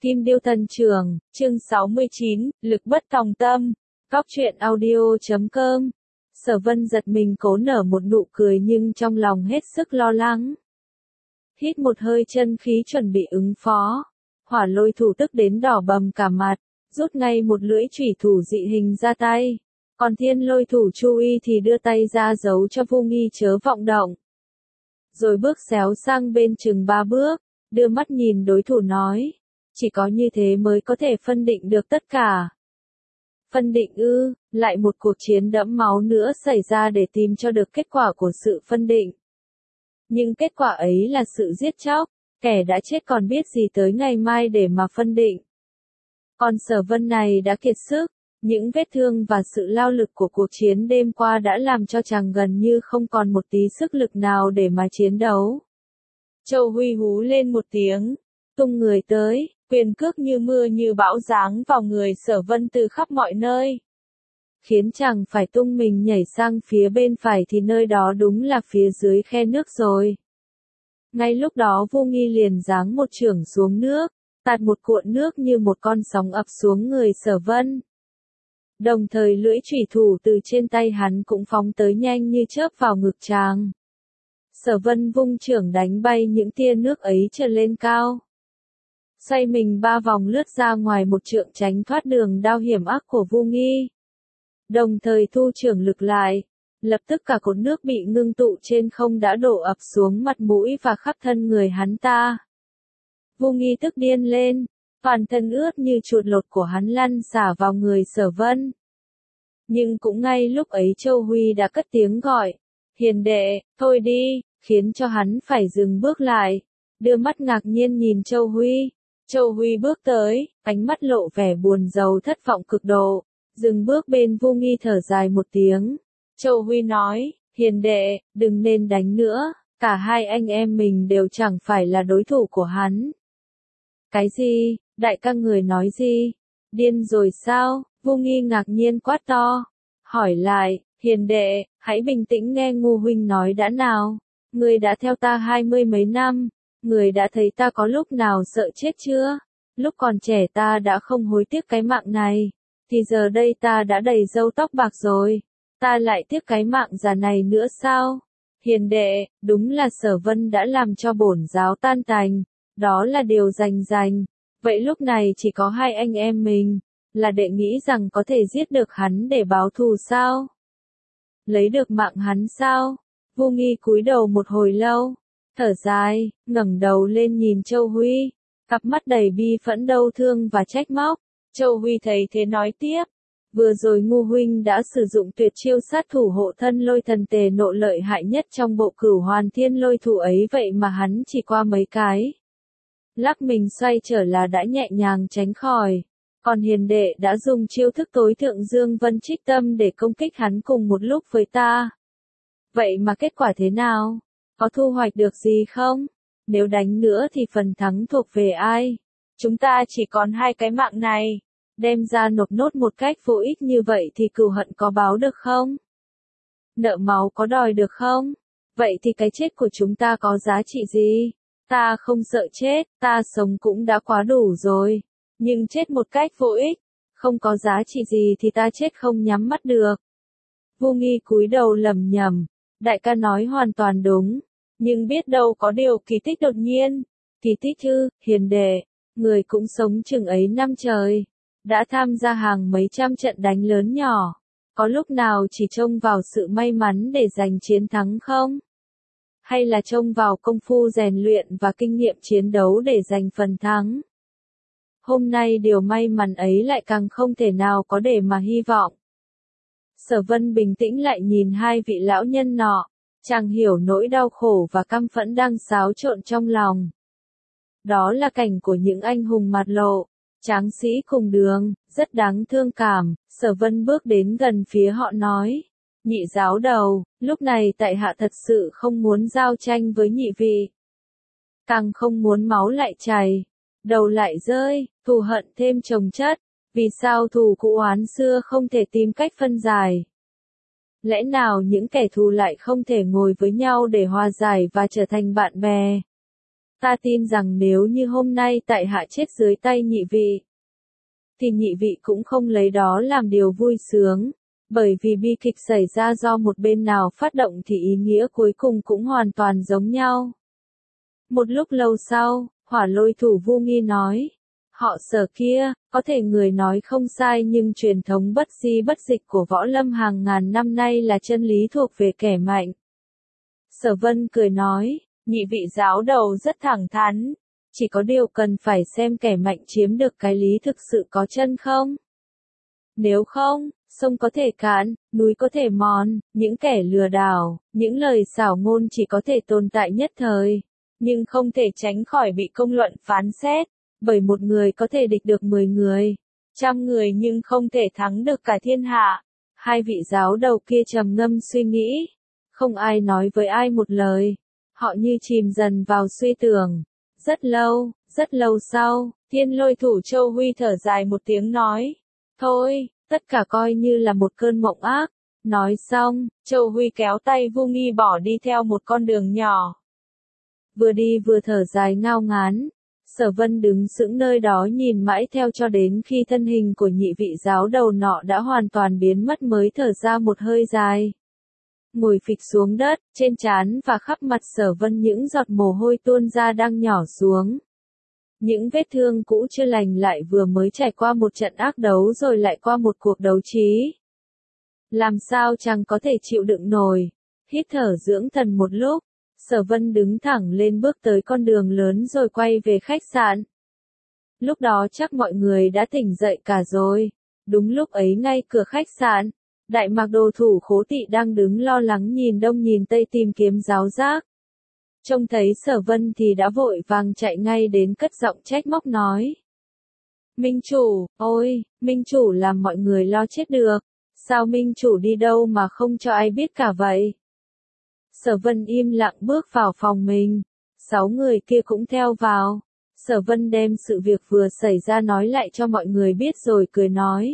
Kim Điêu Thần Trường, chương 69, Lực bất tòng tâm. Góc truyện audio.com. Sở Vân giật mình cố nở một nụ cười nhưng trong lòng hết sức lo lắng. Hít một hơi chân khí chuẩn bị ứng phó. Hỏa Lôi thủ tức đến đỏ bầm cả mặt, rút ngay một lưỡi chủy thủ dị hình ra tay. Còn Thiên Lôi thủ Chu Y thì đưa tay ra giấu cho Vô Nghi chớ vọng động. Rồi bước xéo sang bên chừng 3 bước, đưa mắt nhìn đối thủ nói. Chỉ có như thế mới có thể phân định được tất cả. Phân định ư, lại một cuộc chiến đẫm máu nữa xảy ra để tìm cho được kết quả của sự phân định. Nhưng kết quả ấy là sự giết chóc, kẻ đã chết còn biết gì tới ngày mai để mà phân định. Còn Sở Vân này đã kiệt sức, những vết thương và sự lao lực của cuộc chiến đêm qua đã làm cho chàng gần như không còn một tí sức lực nào để mà chiến đấu. Châu Huy hú lên một tiếng, tung người tới, quyền cước như mưa như bão giáng vào người Sở Vân từ khắp mọi nơi. Khiến chàng phải tung mình nhảy sang phía bên phải thì nơi đó đúng là phía dưới khe nước rồi. Ngay lúc đó Vô Nghi liền giáng một chưởng xuống nước, tạt một cuộn nước như một con sóng ập xuống người Sở Vân. Đồng thời lưỡi chủy thủ từ trên tay hắn cũng phóng tới nhanh như chớp vào ngực chàng. Sở Vân vung chưởng đánh bay những tia nước ấy trở lên cao. Xoay mình 3 vòng lướt ra ngoài một trượng tránh thoát đường đao hiểm ác của Vô Nghi. Đồng thời thu chưởng lực lại, lập tức cả cột nước bị ngưng tụ trên không đã đổ ập xuống mặt mũi và khắp thân người hắn ta. Vô Nghi tức điên lên, toàn thân ướt như chuột lột của hắn lăn xả vào người Sở Vân. Nhưng cũng ngay lúc ấy Châu Huy đã cất tiếng gọi, hiền đệ, thôi đi, khiến cho hắn phải dừng bước lại, đưa mắt ngạc nhiên nhìn Châu Huy. Châu Huy bước tới, ánh mắt lộ vẻ buồn rầu thất vọng cực độ, dừng bước bên Vô Nghi thở dài một tiếng. Châu Huy nói, hiền đệ, đừng nên đánh nữa, cả hai anh em mình đều chẳng phải là đối thủ của hắn. Cái gì, đại ca người nói gì? Điên rồi sao? Vô Nghi ngạc nhiên quát to, hỏi lại, hiền đệ, hãy bình tĩnh nghe Ngô huynh nói đã nào, người đã theo ta 20 mấy năm. Người đã thấy ta có lúc nào sợ chết chưa? Lúc còn trẻ ta đã không hối tiếc cái mạng này, thì giờ đây ta đã đầy râu tóc bạc rồi, ta lại tiếc cái mạng già này nữa sao? Hiền đệ, đúng là Sở Vân đã làm cho bổn giáo tan tành, đó là điều rành. Vậy lúc này chỉ có hai anh em mình, là đệ nghĩ rằng có thể giết được hắn để báo thù sao? Lấy được mạng hắn sao? Vô Nghi cúi đầu một hồi lâu. Thở dài, ngẩng đầu lên nhìn Châu Huy, cặp mắt đầy bi phẫn đau thương và trách móc. Châu Huy thấy thế nói tiếp, vừa rồi Ngô huynh đã sử dụng tuyệt chiêu sát thủ hộ thân lôi thần tề nộ lợi hại nhất trong bộ Cửu Hoàn Thiên Lôi thủ ấy, vậy mà hắn chỉ qua mấy cái lắc mình xoay trở là đã nhẹ nhàng tránh khỏi. Còn hiền đệ đã dùng chiêu thức tối thượng Dương Vân Trích Tâm để công kích hắn cùng một lúc với ta. Vậy mà kết quả thế nào? Có thu hoạch được gì không? Nếu đánh nữa thì phần thắng thuộc về ai? Chúng ta chỉ còn 2 cái mạng này, đem ra nộp nốt một cách vô ích như vậy thì cừu hận có báo được không? Nợ máu có đòi được không? Vậy thì cái chết của chúng ta có giá trị gì? Ta không sợ chết, ta sống cũng đã quá đủ rồi. Nhưng chết một cách vô ích, không có giá trị gì thì ta chết không nhắm mắt được. Vô Nghi cúi đầu lẩm nhẩm, đại ca nói hoàn toàn đúng. Nhưng biết đâu có điều kỳ tích đột nhiên. Kỳ tích chứ, hiền đệ, người cũng sống chừng ấy năm trời, đã tham gia hàng mấy trăm trận đánh lớn nhỏ. Có lúc nào chỉ trông vào sự may mắn để giành chiến thắng không? Hay là trông vào công phu rèn luyện và kinh nghiệm chiến đấu để giành phần thắng? Hôm nay điều may mắn ấy lại càng không thể nào có để mà hy vọng. Sở Vân bình tĩnh lại nhìn hai vị lão nhân nọ. Chàng hiểu nỗi đau khổ và căm phẫn đang xáo trộn trong lòng. Đó là cảnh của những anh hùng mặt lộ, tráng sĩ cùng đường, rất đáng thương cảm. Sở Vân bước đến gần phía họ nói, nhị giáo đầu, lúc này tại hạ thật sự không muốn giao tranh với nhị vị. Càng không muốn máu lại chảy, đầu lại rơi, thù hận thêm chồng chất. Vì sao thù cũ oán xưa không thể tìm cách phân giải? Lẽ nào những kẻ thù lại không thể ngồi với nhau để hòa giải và trở thành bạn bè? Ta tin rằng nếu như hôm nay tại hạ chết dưới tay nhị vị, thì nhị vị cũng không lấy đó làm điều vui sướng, bởi vì bi kịch xảy ra do một bên nào phát động thì ý nghĩa cuối cùng cũng hoàn toàn giống nhau. Một lúc lâu sau, Hỏa Lôi thủ Vu Nghi nói, họ Sở kia, có thể người nói không sai nhưng truyền thống bất di bất dịch của võ lâm hàng ngàn năm nay là chân lý thuộc về kẻ mạnh. Sở Vân cười nói, nhị vị giáo đầu rất thẳng thắn, chỉ có điều cần phải xem kẻ mạnh chiếm được cái lý thực sự có chân không. Nếu không, sông có thể cạn, núi có thể mòn, những kẻ lừa đảo, những lời xảo ngôn chỉ có thể tồn tại nhất thời, nhưng không thể tránh khỏi bị công luận phán xét, bởi một người có thể địch được 10 người, 100 người nhưng không thể thắng được cả thiên hạ. Hai vị giáo đầu kia trầm ngâm suy nghĩ, không ai nói với ai một lời, họ như chìm dần vào suy tưởng. Rất lâu sau, Thiên Lôi thủ Châu Huy thở dài một tiếng nói, thôi, tất cả coi như là một cơn mộng ác. Nói xong, Châu Huy kéo tay Vu Nghi bỏ đi theo một con đường nhỏ. Vừa đi vừa thở dài ngao ngán, Sở Vân đứng sững nơi đó nhìn mãi theo cho đến khi thân hình của nhị vị giáo đầu nọ đã hoàn toàn biến mất mới thở ra một hơi dài. Ngồi phịch xuống đất, trên trán và khắp mặt Sở Vân những giọt mồ hôi tuôn ra đang nhỏ xuống. Những vết thương cũ chưa lành lại vừa mới trải qua một trận ác đấu rồi lại qua một cuộc đấu trí. Làm sao chàng có thể chịu đựng nổi, hít thở dưỡng thần một lúc, Sở Vân đứng thẳng lên bước tới con đường lớn rồi quay về khách sạn. Lúc đó chắc mọi người đã tỉnh dậy cả rồi, đúng lúc ấy ngay cửa khách sạn, Đại Mạc Đồ thủ Khố Tị đang đứng lo lắng nhìn đông nhìn tây tìm kiếm giáo giác. Trông thấy Sở Vân thì đã vội vàng chạy ngay đến cất giọng trách móc nói. Minh chủ, ôi, Minh chủ làm mọi người lo chết được, sao Minh chủ đi đâu mà không cho ai biết cả vậy? Sở Vân im lặng bước vào phòng mình, 6 người kia cũng theo vào. Sở Vân đem sự việc vừa xảy ra nói lại cho mọi người biết rồi cười nói.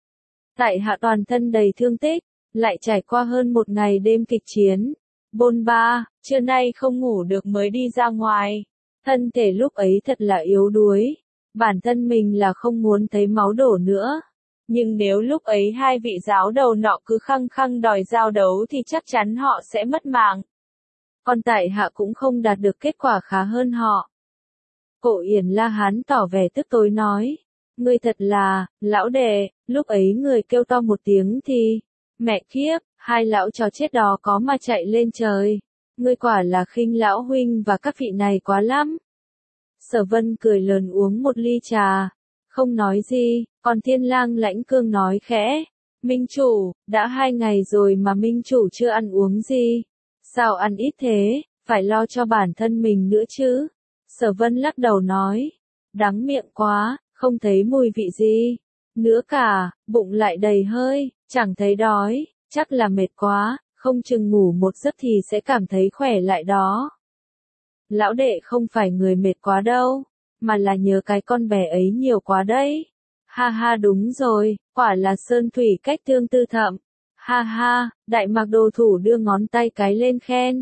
Tại hạ toàn thân đầy thương tích, lại trải qua hơn một ngày đêm kịch chiến. Bôn ba, trưa nay không ngủ được mới đi ra ngoài. Thân thể lúc ấy thật là yếu đuối. Bản thân mình là không muốn thấy máu đổ nữa. Nhưng nếu lúc ấy hai vị giáo đầu nọ cứ khăng khăng đòi giao đấu thì chắc chắn họ sẽ mất mạng. Còn tại hạ cũng không đạt được kết quả khá hơn họ. Cổ Yển La Hán tỏ vẻ tức tối nói. Ngươi thật là, lão đệ, lúc ấy người kêu to một tiếng thì, mẹ kiếp, hai lão chó chết đó có mà chạy lên trời. Ngươi quả là khinh lão huynh và các vị này quá lắm. Sở Vân cười lớn uống một ly trà, không nói gì, còn Thiên Lang Lãnh Cương nói khẽ. Minh chủ, đã 2 ngày rồi mà Minh chủ chưa ăn uống gì. Sao ăn ít thế, phải lo cho bản thân mình nữa chứ. Sở Vân lắc đầu nói, đắng miệng quá, không thấy mùi vị gì. Nữa cả, bụng lại đầy hơi, chẳng thấy đói, chắc là mệt quá, không chừng ngủ một giấc thì sẽ cảm thấy khỏe lại đó. Lão đệ không phải người mệt quá đâu, mà là nhớ cái con bé ấy nhiều quá đấy. Ha ha đúng rồi, quả là Sơn Thủy Cách tương tư thậm. Ha ha, Đại Mạc Đồ thủ đưa ngón tay cái lên khen.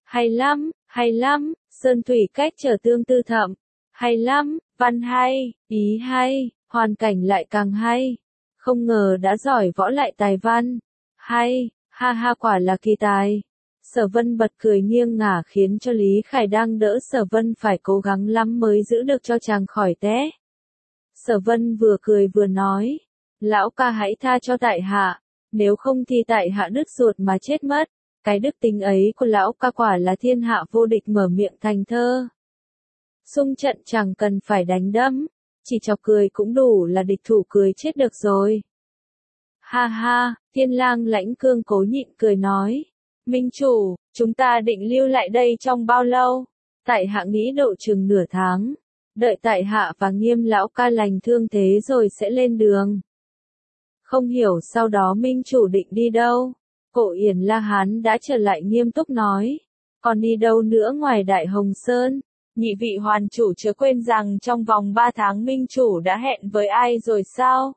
Hay lắm, Sơn Thủy Cách trở tương tư thậm. Hay lắm, văn hay, ý hay, hoàn cảnh lại càng hay. Không ngờ đã giỏi võ lại tài văn. Hay, ha ha quả là kỳ tài. Sở Vân bật cười nghiêng ngả khiến cho Lý Khải đang đỡ Sở Vân phải cố gắng lắm mới giữ được cho chàng khỏi té. Sở Vân vừa cười vừa nói, lão ca hãy tha cho tại hạ, nếu không thì tại hạ đứt ruột mà chết mất. Cái đức tính ấy của lão ca quả là thiên hạ vô địch mở miệng thành thơ. Xung trận chẳng cần phải đánh đấm, chỉ chọc cười cũng đủ là địch thủ cười chết được rồi. Ha ha, Thiên Lang Lãnh Cương cố nhịn cười nói. Minh chủ, chúng ta định lưu lại đây trong bao lâu? Tại hạ nghĩ độ chừng nửa tháng. Đợi tại hạ và Nghiêm lão ca lành thương thế rồi sẽ lên đường. Không hiểu sau đó Minh chủ định đi đâu? Cổ Yển La Hán đã trở lại nghiêm túc nói. Còn đi đâu nữa ngoài Đại Hồng Sơn? Nhị vị hoàn chủ chớ quên rằng trong vòng 3 tháng Minh chủ đã hẹn với ai rồi sao?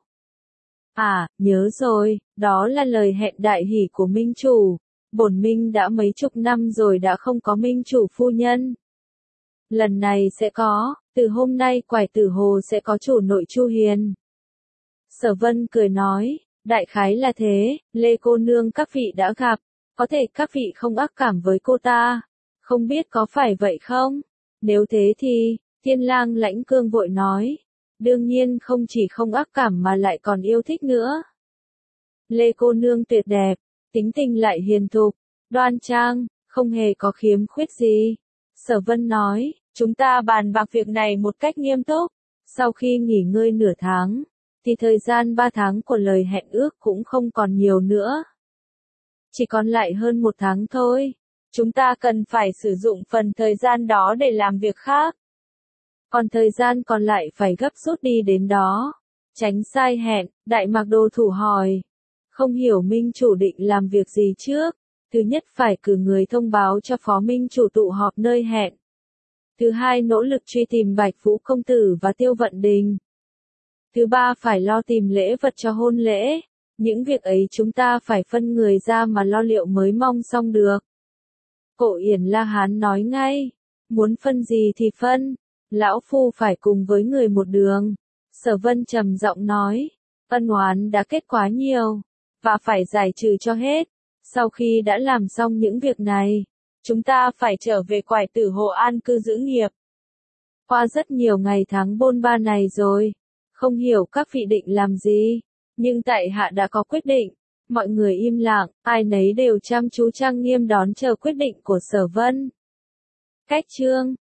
À, nhớ rồi, đó là lời hẹn đại hỷ của Minh chủ. Bổn Minh đã mấy chục năm rồi đã không có Minh chủ phu nhân. Lần này sẽ có, từ hôm nay Quải Tử Hồ sẽ có chủ nội Chu Hiền. Sở Vân cười nói, đại khái là thế, Lê cô nương các vị đã gặp, có thể các vị không ác cảm với cô ta, không biết có phải vậy không? Nếu thế thì, Thiên Lang Lãnh Cương vội nói, đương nhiên không chỉ không ác cảm mà lại còn yêu thích nữa. Lê cô nương tuyệt đẹp, tính tình lại hiền thục, đoan trang, không hề có khiếm khuyết gì. Sở Vân nói, chúng ta bàn bạc việc này một cách nghiêm túc, sau khi nghỉ ngơi nửa tháng, thì thời gian 3 tháng của lời hẹn ước cũng không còn nhiều nữa. Chỉ còn lại hơn 1 tháng thôi, chúng ta cần phải sử dụng phần thời gian đó để làm việc khác. Còn thời gian còn lại phải gấp rút đi đến đó, tránh sai hẹn. Đại Mạc Đồ Thủ hỏi, không hiểu Minh chủ định làm việc gì trước. Thứ nhất phải cử người thông báo cho Phó Minh chủ tụ họp nơi hẹn. Thứ hai nỗ lực truy tìm Bạch Vũ công tử và Tiêu Vận Đình. Thứ ba phải lo tìm lễ vật cho hôn lễ. Những việc ấy chúng ta phải phân người ra mà lo liệu mới mong xong được. Cổ Yển La Hán nói ngay, muốn phân gì thì phân, lão phu phải cùng với người một đường. Sở Vân trầm giọng nói, ân oán đã kết quá nhiều, và phải giải trừ cho hết. Sau khi đã làm xong những việc này, chúng ta phải trở về Quải Tử Hồ an cư giữ nghiệp. Qua rất nhiều ngày tháng bôn ba này rồi, không hiểu các vị định làm gì, nhưng tại hạ đã có quyết định. Mọi người im lặng, ai nấy đều chăm chú trang nghiêm đón chờ quyết định của Sở Vân. Cách chương